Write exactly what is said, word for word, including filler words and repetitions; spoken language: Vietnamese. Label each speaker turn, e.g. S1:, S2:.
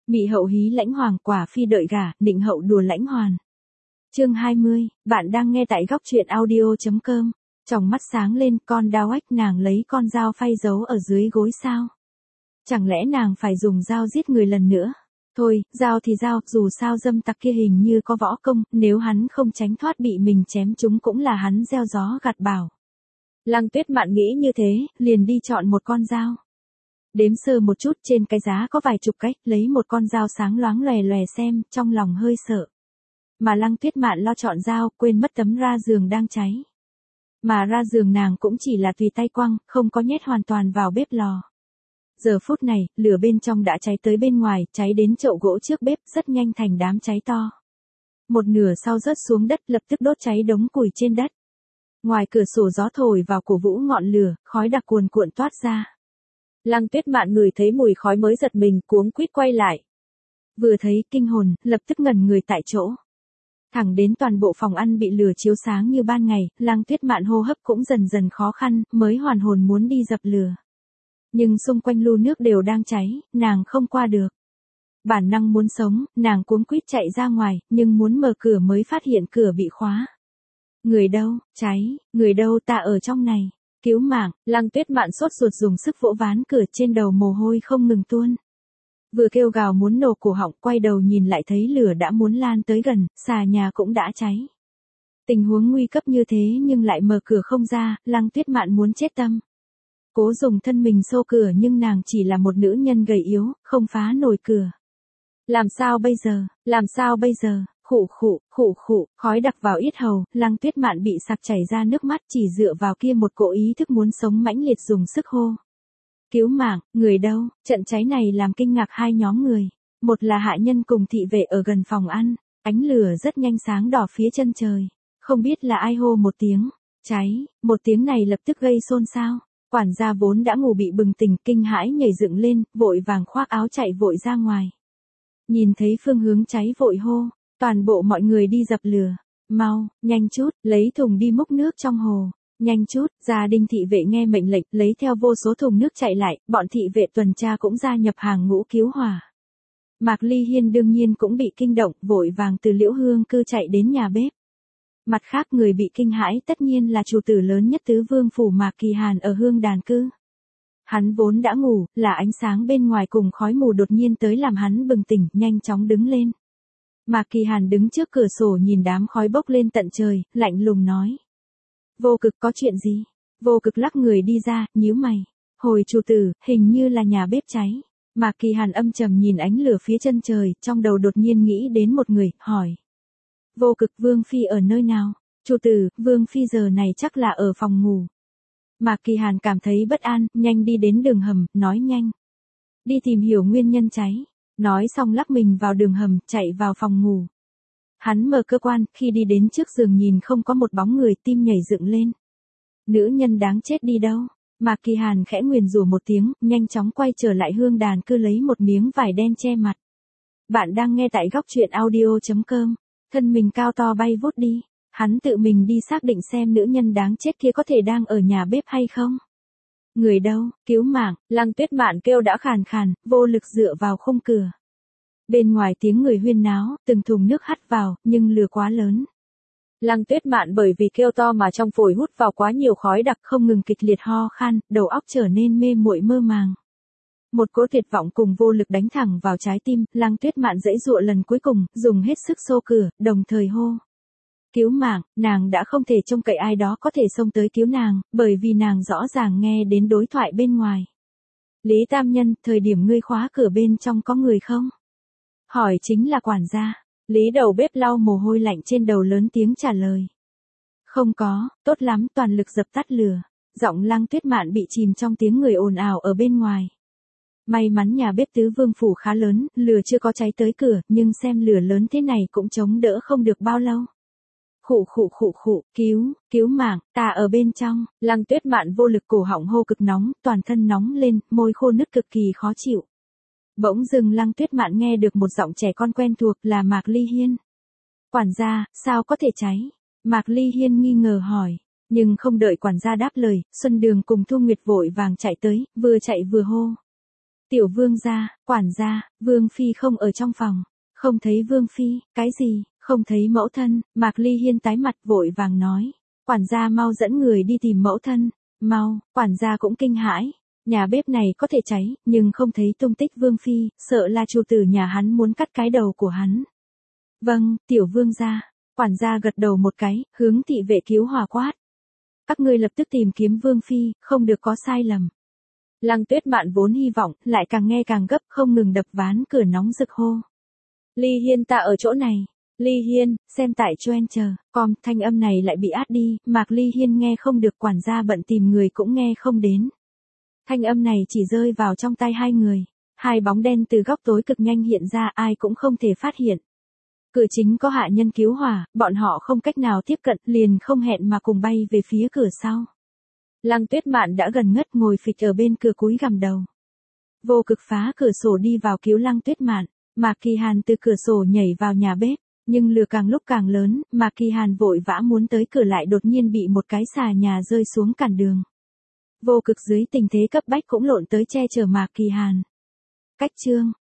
S1: Mị hậu hí lãnh hoàng, quả phi đợi gả, định hậu đùa lãnh hoàn. Chương hai mươi, bạn đang nghe tại góc truyện audio.com. Tròng mắt sáng lên, con đao ếch, nàng lấy con dao phay giấu ở dưới gối sao? Chẳng lẽ nàng phải dùng dao giết người lần nữa? Thôi, dao thì dao, dù sao dâm tặc kia hình như có võ công, nếu hắn không tránh thoát bị mình chém chúng cũng là hắn gieo gió gặt bão. Lăng Tuyết Mạn nghĩ như thế, liền đi chọn một con dao. Đếm sơ một chút, trên cái giá có vài chục cách, lấy một con dao sáng loáng lòe lòe xem, trong lòng hơi sợ. Mà Lăng Tuyết Mạn lo chọn dao, quên mất tấm ra giường đang cháy. Mà ra giường nàng cũng chỉ là tùy tay quăng, không có nhét hoàn toàn vào bếp lò. Giờ phút này, lửa bên trong đã cháy tới bên ngoài, cháy đến chậu gỗ trước bếp, rất nhanh thành đám cháy to. Một nửa sau rớt xuống đất, lập tức đốt cháy đống củi trên đất. Ngoài cửa sổ gió thổi vào cổ vũ ngọn lửa, khói đặc cuồn cuộn toát ra. Lăng Tuyết Mạn ngửi thấy mùi khói mới giật mình, cuống quýt quay lại. Vừa thấy kinh hồn, lập tức ngẩn người tại chỗ. Thẳng đến toàn bộ phòng ăn bị lửa chiếu sáng như ban ngày, Lăng Tuyết Mạn hô hấp cũng dần dần khó khăn, mới hoàn hồn muốn đi dập lửa. Nhưng xung quanh lu nước đều đang cháy, nàng không qua được. Bản năng muốn sống, nàng cuống quýt chạy ra ngoài, nhưng muốn mở cửa mới phát hiện cửa bị khóa. Người đâu, cháy, người đâu, ta ở trong này. Cứu mạng, Lăng Tuyết Mạn sốt ruột dùng sức vỗ ván cửa, trên đầu mồ hôi không ngừng tuôn. Vừa kêu gào muốn nổ cổ họng, quay đầu nhìn lại thấy lửa đã muốn lan tới gần, xà nhà cũng đã cháy. Tình huống nguy cấp như thế nhưng lại mở cửa không ra, Lăng Tuyết Mạn muốn chết tâm. Cố dùng thân mình xô cửa nhưng nàng chỉ là một nữ nhân gầy yếu, không phá nổi cửa. Làm sao bây giờ, làm sao bây giờ, khụ khụ, khụ khụ, khói đặc vào yết hầu, Lăng Tuyết Mạn bị sặc chảy ra nước mắt, chỉ dựa vào kia một cỗ ý thức muốn sống mãnh liệt dùng sức hô. Cứu mạng, người đâu, trận cháy này làm kinh ngạc hai nhóm người. Một là hạ nhân cùng thị vệ ở gần phòng ăn, ánh lửa rất nhanh sáng đỏ phía chân trời. Không biết là ai hô một tiếng, cháy, một tiếng này lập tức gây xôn xao. Quản gia vốn đã ngủ bị bừng tỉnh, kinh hãi nhảy dựng lên, vội vàng khoác áo chạy vội ra ngoài. Nhìn thấy phương hướng cháy vội hô, toàn bộ mọi người đi dập lửa. Mau, nhanh chút, lấy thùng đi múc nước trong hồ. Nhanh chút, gia đình thị vệ nghe mệnh lệnh, lấy theo vô số thùng nước chạy lại, bọn thị vệ tuần tra cũng gia nhập hàng ngũ cứu hỏa. Mạc Ly Hiên đương nhiên cũng bị kinh động, vội vàng từ Liễu Hương cư chạy đến nhà bếp. Mặt khác người bị kinh hãi tất nhiên là chủ tử lớn nhất tứ vương phủ Mạc Kỳ Hàn ở Hương Đàn cư. Hắn vốn đã ngủ, là ánh sáng bên ngoài cùng khói mù đột nhiên tới làm hắn bừng tỉnh, nhanh chóng đứng lên. Mạc Kỳ Hàn đứng trước cửa sổ nhìn đám khói bốc lên tận trời, lạnh lùng nói. Vô Cực, có chuyện gì? Vô Cực lắc người đi ra, nhíu mày. Hồi chủ tử, hình như là nhà bếp cháy. Mạc Kỳ Hàn âm trầm nhìn ánh lửa phía chân trời, trong đầu đột nhiên nghĩ đến một người, hỏi. Vô Cực, Vương Phi ở nơi nào? Chủ tử, Vương Phi giờ này chắc là ở phòng ngủ. Mạc Kỳ Hàn cảm thấy bất an, nhanh đi đến đường hầm, nói nhanh. Đi tìm hiểu nguyên nhân cháy. Nói xong lắc mình vào đường hầm, chạy vào phòng ngủ. Hắn mở cơ quan, khi đi đến trước giường nhìn không có một bóng người, tim nhảy dựng lên. Nữ nhân đáng chết đi đâu? Mạc Kỳ Hàn khẽ nguyền rủa một tiếng, nhanh chóng quay trở lại Hương Đàn cư lấy một miếng vải đen che mặt. Bạn đang nghe tại góc truyện audio.com. Thân mình cao to bay vút đi. Hắn tự mình đi xác định xem nữ nhân đáng chết kia có thể đang ở nhà bếp hay không. Người đâu, cứu mạng, Lăng Tuyết Mạn kêu đã khàn khàn, vô lực dựa vào khung cửa. Bên ngoài tiếng người huyên náo, từng thùng nước hắt vào, nhưng lửa quá lớn. Lăng Tuyết Mạn bởi vì kêu to mà trong phổi hút vào quá nhiều khói đặc, không ngừng kịch liệt ho khan, đầu óc trở nên mê muội mơ màng. Một cỗ tuyệt vọng cùng vô lực đánh thẳng vào trái tim, Lăng Tuyết Mạn giãy giụa lần cuối cùng, dùng hết sức xô cửa, đồng thời hô. Cứu mạng, nàng đã không thể trông cậy ai đó có thể xông tới cứu nàng, bởi vì nàng rõ ràng nghe đến đối thoại bên ngoài. Lý Tam Nhân, thời điểm ngươi khóa cửa bên trong có người không? Hỏi chính là quản gia. Lý đầu bếp lau mồ hôi lạnh trên đầu lớn tiếng trả lời. Không có, tốt lắm, toàn lực dập tắt lửa. Giọng Lăng Tuyết Mạn bị chìm trong tiếng người ồn ào ở bên ngoài. May mắn nhà bếp tứ vương phủ khá lớn, lửa chưa có cháy tới cửa, nhưng xem lửa lớn thế này cũng chống đỡ không được bao lâu. Khụ khụ khụ khụ, cứu, cứu mạng, ta ở bên trong. Lăng Tuyết Mạn vô lực, cổ họng hô cực nóng, toàn thân nóng lên, môi khô nứt cực kỳ khó chịu. Bỗng dưng Lăng Tuyết Mạn nghe được một giọng trẻ con quen thuộc, là Mạc Ly Hiên. Quản gia, sao có thể cháy? Mạc Ly Hiên nghi ngờ hỏi. Nhưng không đợi quản gia đáp lời, Xuân Đường cùng Thu Nguyệt vội vàng chạy tới, vừa chạy vừa hô. Tiểu vương gia, quản gia, vương phi không ở trong phòng. Không thấy vương phi, cái gì, không thấy mẫu thân, Mạc Ly Hiên tái mặt vội vàng nói. Quản gia mau dẫn người đi tìm mẫu thân, mau, quản gia cũng kinh hãi. Nhà bếp này có thể cháy, nhưng không thấy tung tích vương phi, sợ là chủ tử nhà hắn muốn cắt cái đầu của hắn. Vâng, tiểu vương gia, quản gia gật đầu một cái, hướng thị vệ cứu hỏa quát. Các ngươi lập tức tìm kiếm vương phi, không được có sai lầm. Lăng Tuyết Mạn vốn hy vọng, lại càng nghe càng gấp, không ngừng đập ván cửa nóng rực hô. Ly Hiên ta ở chỗ này. Ly Hiên, xem tại cho en chờ, com, thanh âm này lại bị át đi, Mạc Ly Hiên nghe không được, quản gia bận tìm người cũng nghe không đến. Thanh âm này chỉ rơi vào trong tai hai người, hai bóng đen từ góc tối cực nhanh hiện ra, ai cũng không thể phát hiện. Cửa chính có hạ nhân cứu hỏa, bọn họ không cách nào tiếp cận, liền không hẹn mà cùng bay về phía cửa sau. Lăng Tuyết Mạn đã gần ngất ngồi phịch ở bên cửa cúi gằm đầu. Vô Cực phá cửa sổ đi vào cứu Lăng Tuyết Mạn, Mạc Kỳ Hàn từ cửa sổ nhảy vào nhà bếp, nhưng lửa càng lúc càng lớn, Mạc Kỳ Hàn vội vã muốn tới cửa lại đột nhiên bị một cái xà nhà rơi xuống cản đường. Vô Cực dưới tình thế cấp bách cũng lộn tới che chở Mạc Kỳ Hàn. Cách chương